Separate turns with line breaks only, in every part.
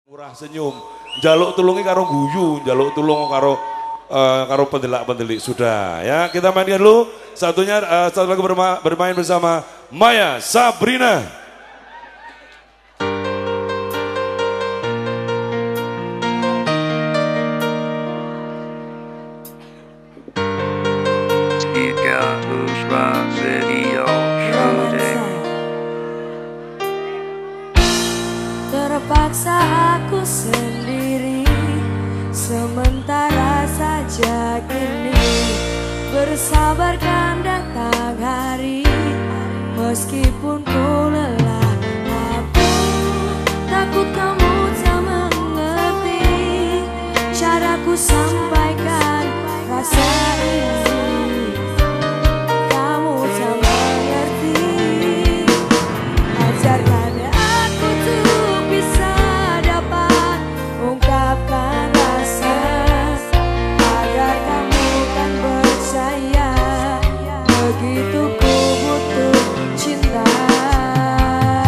Murah senyum, jaluk tulungi karo guyu, jaluk tulung karo pendelak-pendelik sudah ya. Kita mainkan dulu satunya satu lagu bermain bersama Maya Sabrina.
Ika Puspa Video Shooting.
Terpaksa aku sendiri, sementara saja kini bersabarkan datang hari. Meskipun ku lelah, aku takut kamu tak mengerti caraku sampaikan rasa ini. Kamu tak mengerti, ajarkan aku tuh bisa dapat ungkapkan rasa agar kamu kan percaya begitu ku butuh cinta.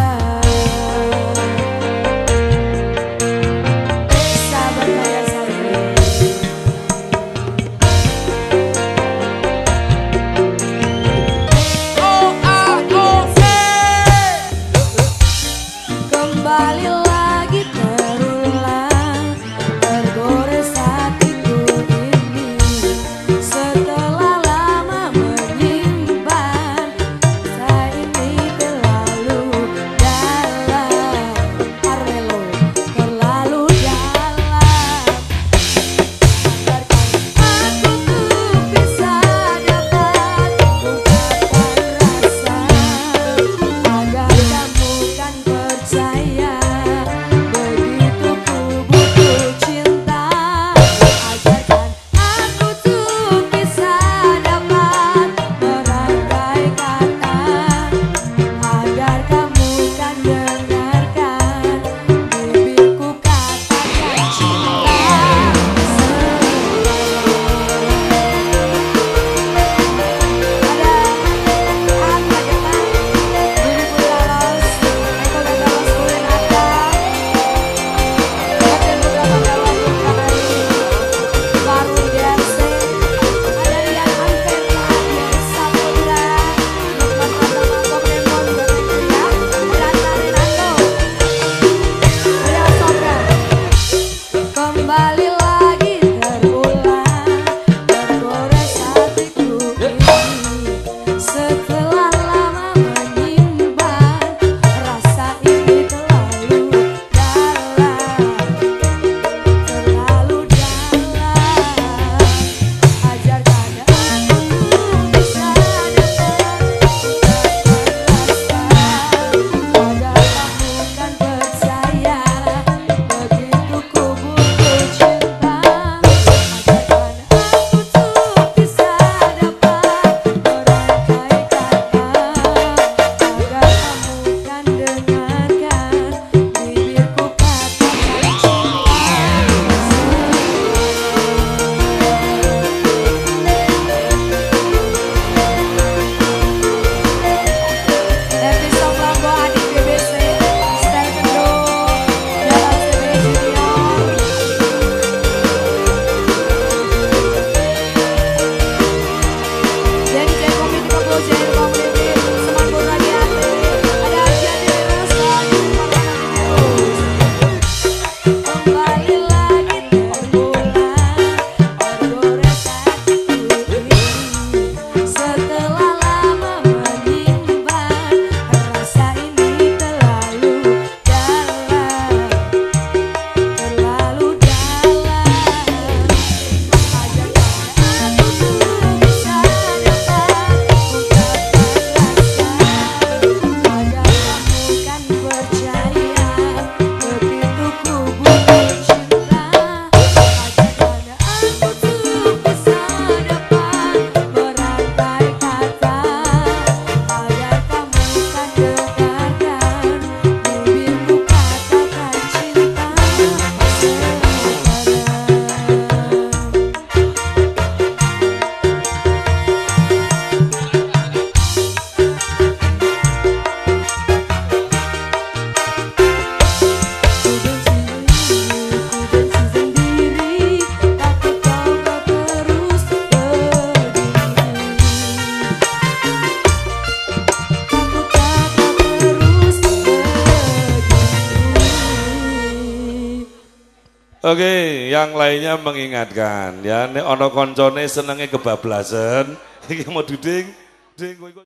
Oke, yang lainnya mengingatkan ya, nek ono koncone senenge kebablasan, iki mau duding, ding kowe